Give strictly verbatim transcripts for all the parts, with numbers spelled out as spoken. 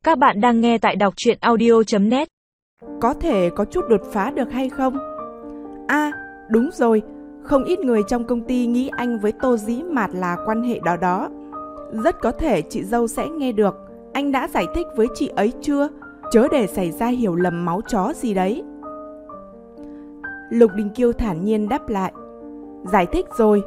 Các bạn đang nghe tại đọc truyện audio chấm net. Có thể có chút đột phá được hay không? À, đúng rồi, không ít người trong công ty nghĩ anh với Tô Dĩ Mạt là quan hệ đó đó. Rất có thể chị dâu sẽ nghe được. Anh đã giải thích với chị ấy chưa? Chớ để xảy ra hiểu lầm máu chó gì đấy. Lục Đình Kiêu thản nhiên đáp lại. Giải thích rồi.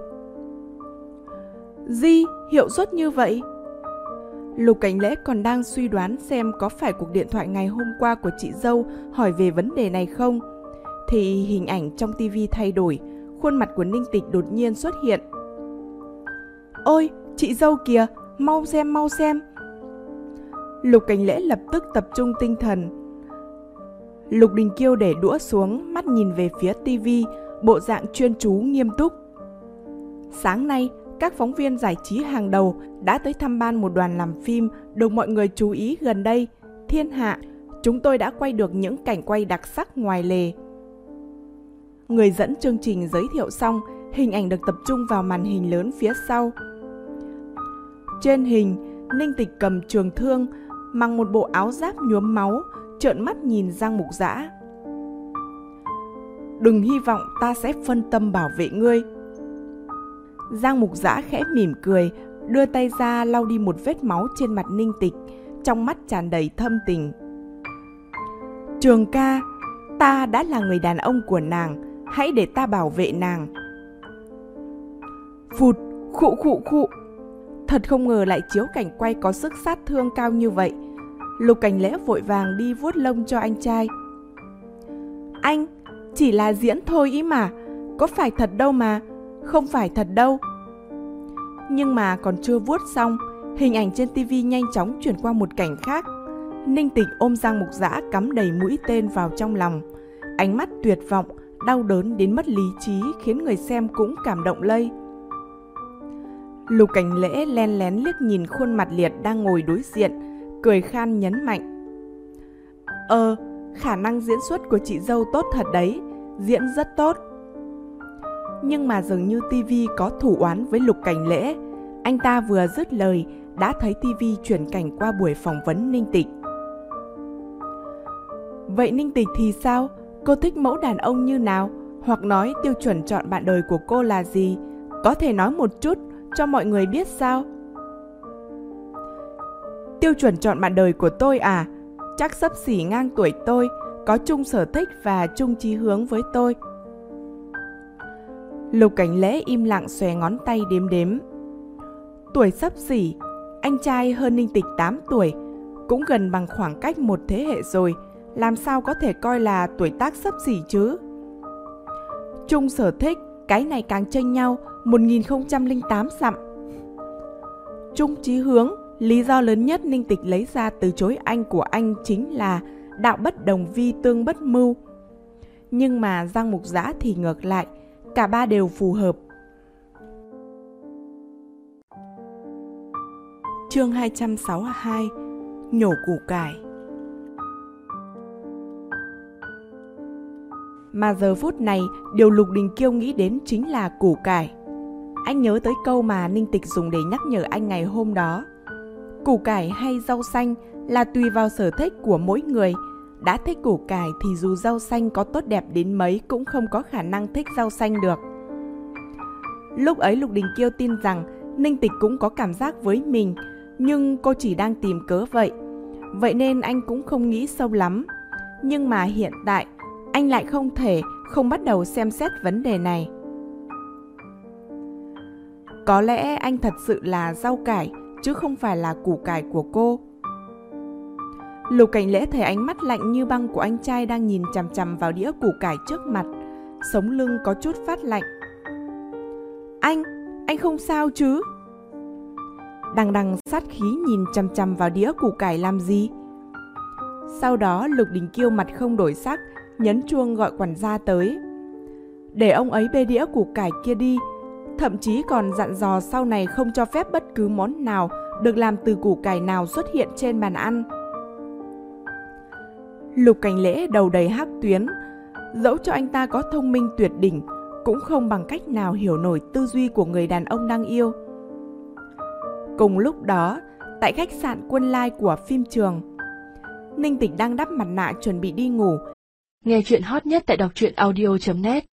Gì? Hiệu suất như vậy? Lục Cảnh Lễ còn đang suy đoán xem có phải cuộc điện thoại ngày hôm qua của chị dâu hỏi về vấn đề này không, thì hình ảnh trong tivi thay đổi, khuôn mặt của Ninh Tịch đột nhiên xuất hiện. Ôi, chị dâu kìa, mau xem mau xem. Lục Cảnh Lễ lập tức tập trung tinh thần. Lục Đình Kiêu để đũa xuống, mắt nhìn về phía tivi, bộ dạng chuyên chú nghiêm túc. Sáng nay, các phóng viên giải trí hàng đầu đã tới thăm ban một đoàn làm phim được mọi người chú ý gần đây, Thiên Hạ. Chúng tôi đã quay được những cảnh quay đặc sắc ngoài lề. Người dẫn chương trình giới thiệu xong, hình ảnh được tập trung vào màn hình lớn phía sau. Trên hình, Ninh Tịch cầm trường thương, mặc một bộ áo giáp nhuốm máu, trợn mắt nhìn Giang Mục Dã. Đừng hy vọng ta sẽ phân tâm bảo vệ ngươi. Giang Mục Dã khẽ mỉm cười, đưa tay ra lau đi một vết máu trên mặt Ninh Tịch, trong mắt tràn đầy thâm tình. Trường ca, ta đã là người đàn ông của nàng, hãy để ta bảo vệ nàng. Phụt, khụ khụ khụ. Thật không ngờ lại chiếu cảnh quay có sức sát thương cao như vậy. Lục Cảnh Lễ vội vàng đi vuốt lông cho anh trai. Anh, chỉ là diễn thôi ý mà, có phải thật đâu mà, không phải thật đâu. Nhưng mà còn chưa vuốt xong, hình ảnh trên tivi nhanh chóng chuyển qua một cảnh khác. Ninh Tịch ôm Giang Mục Dã cắm đầy mũi tên vào trong lòng, ánh mắt tuyệt vọng, đau đớn đến mất lý trí khiến người xem cũng cảm động lây. Lục Cảnh Lễ len lén liếc nhìn khuôn mặt liệt đang ngồi đối diện, cười khan nhấn mạnh. Ờ, khả năng diễn xuất của chị dâu tốt thật đấy, diễn rất tốt. Nhưng mà dường như tivi có thủ oán với Lục Cảnh Lễ. Anh ta vừa dứt lời, đã thấy tivi chuyển cảnh qua buổi phỏng vấn Ninh Tịch. Vậy Ninh Tịch thì sao? Cô thích mẫu đàn ông như nào? Hoặc nói tiêu chuẩn chọn bạn đời của cô là gì? Có thể nói một chút cho mọi người biết sao? Tiêu chuẩn chọn bạn đời của tôi à? Chắc xấp xỉ ngang tuổi tôi, có chung sở thích và chung chí hướng với tôi. Lục Cảnh Lễ im lặng xòe ngón tay đếm đếm. Tuổi xấp xỉ, anh trai hơn Ninh Tịch tám tuổi, cũng gần bằng khoảng cách một thế hệ rồi, làm sao có thể coi là tuổi tác xấp xỉ chứ? Chung sở thích, cái này càng chênh nhau, một nghìn không trăm lẻ tám dặm. Chung chí hướng, lý do lớn nhất Ninh Tịch lấy ra từ chối anh của anh chính là đạo bất đồng vi tương bất mưu. Nhưng mà Giang Mục Dã thì ngược lại, cả ba đều phù hợp. Chương hai trăm sáu mươi hai, nhổ củ cải. Mà giờ phút này, điều Lục Đình Kiêu nghĩ đến chính là củ cải. Anh nhớ tới câu mà Ninh Tịch dùng để nhắc nhở anh ngày hôm đó. Củ cải hay rau xanh là tùy vào sở thích của mỗi người. Đã thích củ cải thì dù rau xanh có tốt đẹp đến mấy cũng không có khả năng thích rau xanh được. Lúc ấy Lục Đình Kiêu tin rằng Ninh Tịch cũng có cảm giác với mình, nhưng cô chỉ đang tìm cớ vậy. Vậy nên anh cũng không nghĩ sâu lắm. Nhưng mà hiện tại, anh lại không thể không bắt đầu xem xét vấn đề này. Có lẽ anh thật sự là rau cải, chứ không phải là củ cải của cô. Lục Cảnh Lễ thấy ánh mắt lạnh như băng của anh trai đang nhìn chằm chằm vào đĩa củ cải trước mặt, sống lưng có chút phát lạnh. Anh, anh không sao chứ? Đằng đằng sát khí nhìn chằm chằm vào đĩa củ cải làm gì? Sau đó Lục Đình Kiêu mặt không đổi sắc, nhấn chuông gọi quản gia tới. Để ông ấy bê đĩa củ cải kia đi, thậm chí còn dặn dò sau này không cho phép bất cứ món nào được làm từ củ cải nào xuất hiện trên bàn ăn. Lục Cảnh Lễ đầu đầy hắc tuyến, dẫu cho anh ta có thông minh tuyệt đỉnh, cũng không bằng cách nào hiểu nổi tư duy của người đàn ông đang yêu. Cùng lúc đó, tại khách sạn Quân Lai của phim trường, Ninh Tịch đang đắp mặt nạ chuẩn bị đi ngủ. Nghe chuyện hot nhất tại đọc truyện audio chấm net.